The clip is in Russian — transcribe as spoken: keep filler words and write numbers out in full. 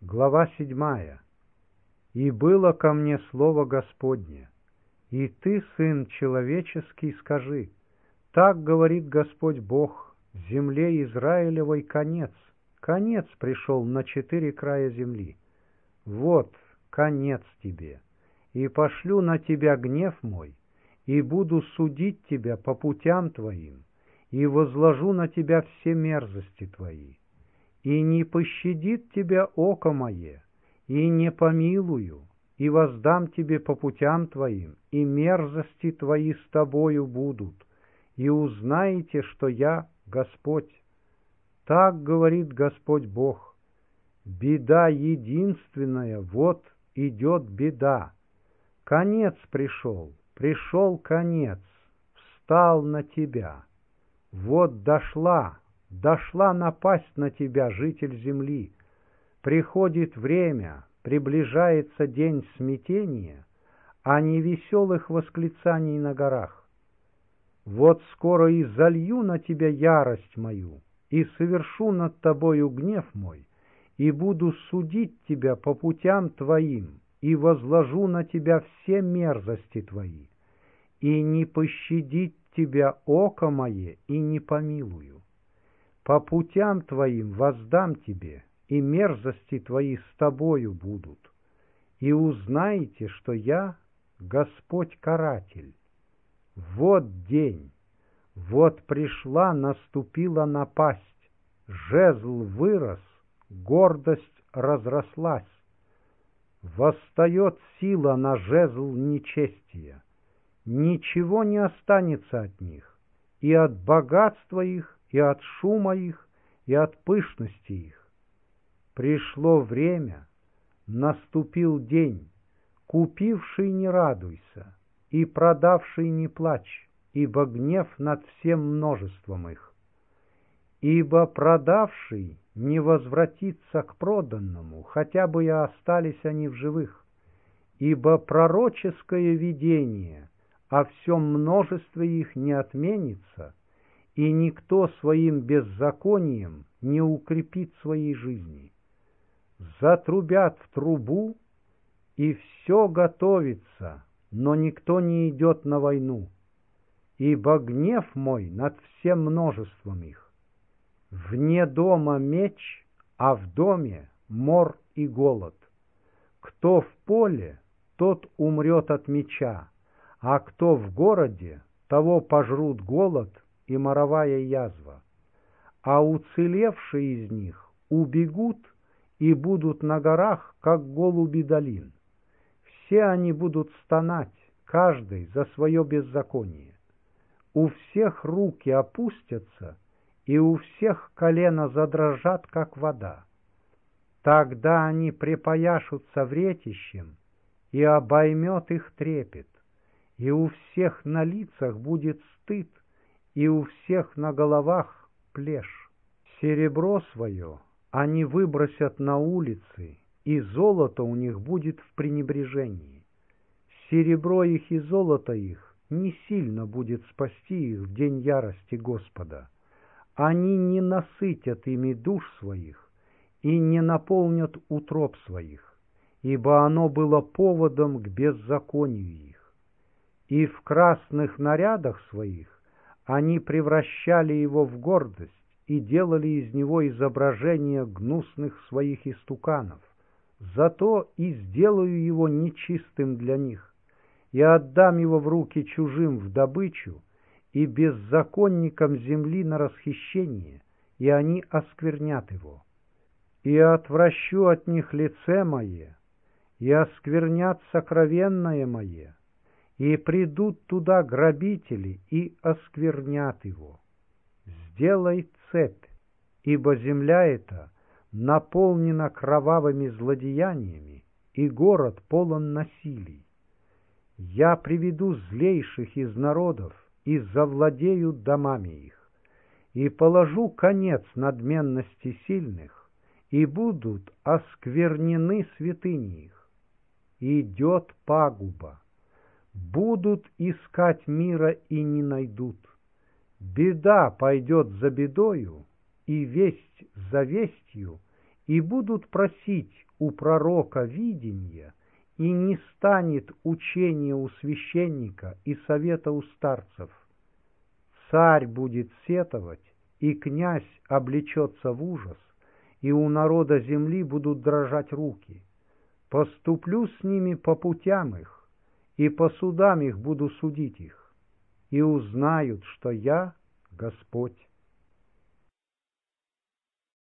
Глава седьмая. «И было ко мне слово Господне, и ты, сын человеческий, скажи, так говорит Господь Бог, земле Израилевой конец, конец пришел на четыре края земли. Вот конец тебе, и пошлю на тебя гнев мой, и буду судить тебя по путям твоим, и возложу на тебя все мерзости твои. И не пощадит тебя око мое, и не помилую, и воздам тебе по путям твоим, и мерзости твои с тобою будут, и узнаете, что я Господь. Так говорит Господь Бог. Беда единственная, вот идет беда. Конец пришел, пришел конец, встал на тебя. Вот дошла, дошла напасть на тебя, житель земли. Приходит время, приближается день смятения, а не веселых восклицаний на горах. Вот скоро и залью на тебя ярость мою, и совершу над тобою гнев мой, и буду судить тебя по путям твоим, и возложу на тебя все мерзости твои, и не пощадит тебя око мое, и не помилую. По путям твоим воздам тебе, и мерзости твои с тобою будут, и узнаете, что я Господь каратель. Вот день, вот пришла, наступила напасть, жезл вырос, гордость разрослась. Восстает сила на жезл нечестия, ничего не останется от них, и от богатства их, и от шума их, и от пышности их. Пришло время, наступил день, купивший не радуйся, и продавший не плачь, ибо гнев над всем множеством их. Ибо продавший не возвратится к проданному, хотя бы и остались они в живых, ибо пророческое видение о всем множестве их не отменится, и никто своим беззаконием не укрепит своей жизни. Затрубят в трубу, и все готовится, но никто не идет на войну, ибо гнев мой над всем множеством их. Вне дома меч, а в доме мор и голод. Кто в поле, тот умрет от меча, а кто в городе, того пожрут голод и моровая язва. А уцелевшие из них убегут и будут на горах, как голуби долин. Все они будут стонать, каждый за свое беззаконие. У всех руки опустятся, и у всех колено задрожат, как вода. Тогда они припояшутся вретищем, и обоймет их трепет, и у всех на лицах будет стыд, и у всех на головах плешь. Серебро свое они выбросят на улицы, и золото у них будет в пренебрежении. Серебро их и золото их не сильно будет спасти их в день ярости Господа. Они не насытят ими душ своих и не наполнят утроб своих, ибо оно было поводом к беззаконию их. И в красных нарядах своих они превращали его в гордость и делали из него изображение гнусных своих истуканов. Зато и сделаю его нечистым для них, и отдам его в руки чужим в добычу, и беззаконникам земли на расхищение, и они осквернят его. И отвращу от них лице мое, и осквернят сокровенное мое, и придут туда грабители, и осквернят его. Сделай цепь, ибо земля эта наполнена кровавыми злодеяниями, и город полон насилий. Я приведу злейших из народов, и завладею домами их, и положу конец надменности сильных, и будут осквернены святыни их. Идет пагуба, будут искать мира и не найдут. Беда пойдет за бедою, и весть за вестью, и будут просить у пророка видения, и не станет учения у священника и совета у старцев. Царь будет сетовать, и князь облечется в ужас, и у народа земли будут дрожать руки. Поступлю с ними по путям их, и по судам их буду судить их, и узнают, что я Господь.